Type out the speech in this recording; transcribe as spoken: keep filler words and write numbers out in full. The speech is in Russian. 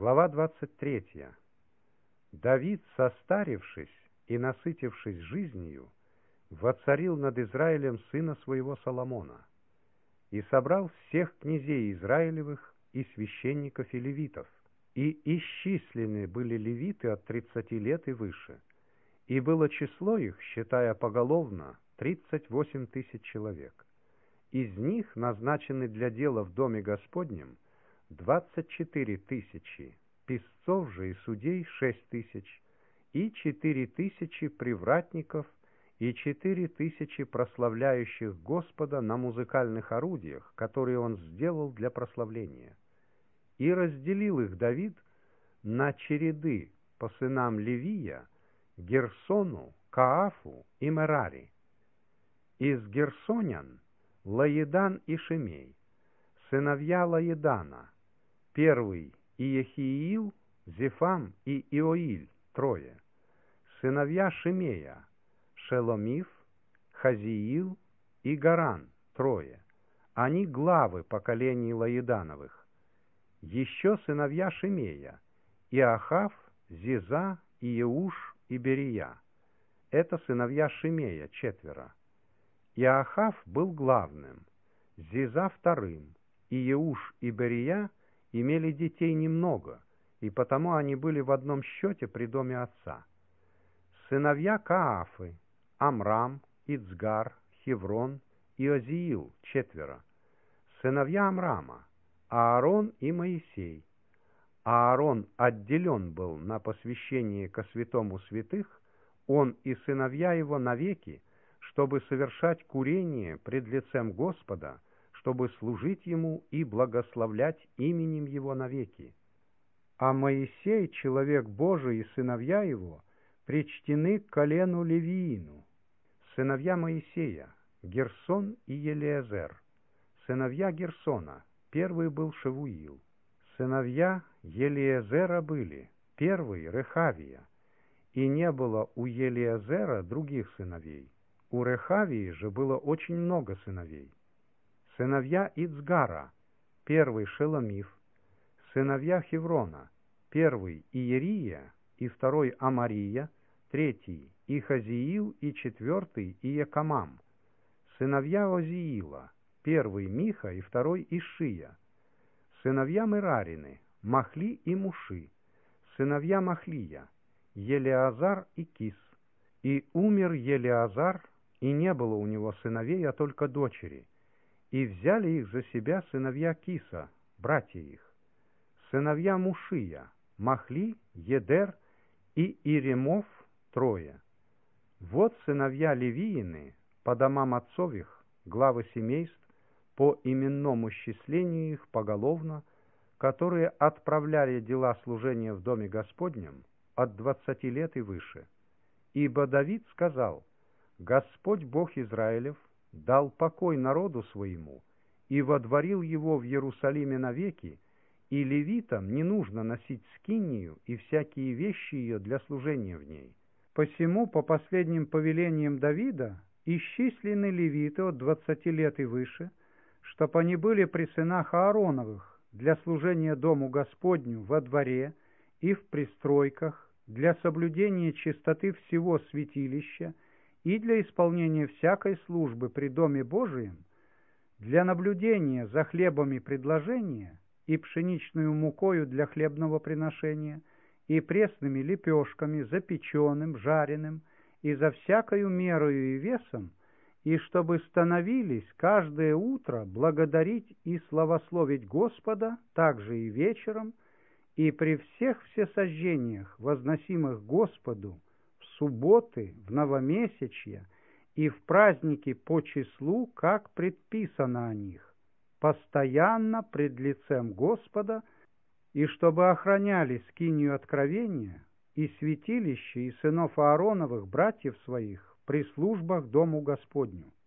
Глава двадцать третья. Давид, состарившись и насытившись жизнью, воцарил над Израилем сына своего Соломона и собрал всех князей Израилевых и священников и левитов, и исчислены были левиты от тридцати лет и выше, и было число их, считая поголовно, тридцать восемь тысяч человек. Из них назначены для дела в доме Господнем двадцать четыре тысячи, писцов же и судей шесть тысяч, и четыре тысячи привратников, и четыре тысячи прославляющих Господа на музыкальных орудиях, которые он сделал для прославления. И разделил их Давид на череды по сынам Левия, Герсону, Каафу и Мерари. Из герсонян Лаедан и Шимей, сыновья Лаедана, первый Иехиил, Зефам и Иоиль, трое, сыновья Шимея, Шеломиф, Хазиил и Гаран, трое, они главы поколений Лаедановых. Еще сыновья Шимея, Иохав, Зиза, Иеуш и Берия, это сыновья Шимея, четверо. Иохав был главным, Зиза вторым, Иеуш и Берия имели детей немного, и потому они были в одном счете при доме отца. Сыновья Каафы, Амрам, Ицгар, Хеврон и Озиил, четверо. Сыновья Амрама, Аарон и Моисей. Аарон отделен был на посвящение ко святому святых, он и сыновья его навеки, чтобы совершать курение пред лицем Господа, чтобы служить ему и благословлять именем его навеки. А Моисей, человек Божий, и сыновья его причтены к колену Левиину. Сыновья Моисея, Герсон и Елиезер. Сыновья Герсона, первый был Шевуил. Сыновья Елиезера были, первый Рехавия, и не было у Елиезера других сыновей. У Рехавии же было очень много сыновей. Сыновья Ицгара, первый Шеломиф, сыновья Хеврона, первый Иерия и второй Амария, третий Ихазиил и четвертый Иекамам, сыновья Озиила, первый Миха и второй Ишия, сыновья Мерарины, Махли и Муши, сыновья Махлия, Елеазар и Кис. И умер Елеазар, и не было у него сыновей, а только дочери, и взяли их за себя сыновья Киса, братья их. Сыновья Мушия, Махли, Едер и Иремов, трое. Вот сыновья Левиины, по домам отцов их, главы семейств, по именному счислению их поголовно, которые отправляли дела служения в доме Господнем от двадцати лет и выше. Ибо Давид сказал: «Господь Бог Израилев дал покой народу своему и водворил его в Иерусалиме навеки, и левитам не нужно носить скинию и всякие вещи ее для служения в ней. Посему, по последним повелениям Давида, исчислены левиты от двадцати лет и выше, чтоб они были при сынах Аароновых для служения дому Господню во дворе и в пристройках, для соблюдения чистоты всего святилища и для исполнения всякой службы при Доме Божием, для наблюдения за хлебами предложения и пшеничную мукою для хлебного приношения, и пресными лепешками, запеченным, жареным, и за всякою мерою и весом, и чтобы становились каждое утро благодарить и славословить Господа, также и вечером, и при всех всесожжениях, возносимых Господу, в субботы, в новомесячья и в праздники по числу, как предписано о них, постоянно пред лицем Господа, и чтобы охраняли скинию откровения и святилище и сынов Аароновых, братьев своих, при службах дому Господню.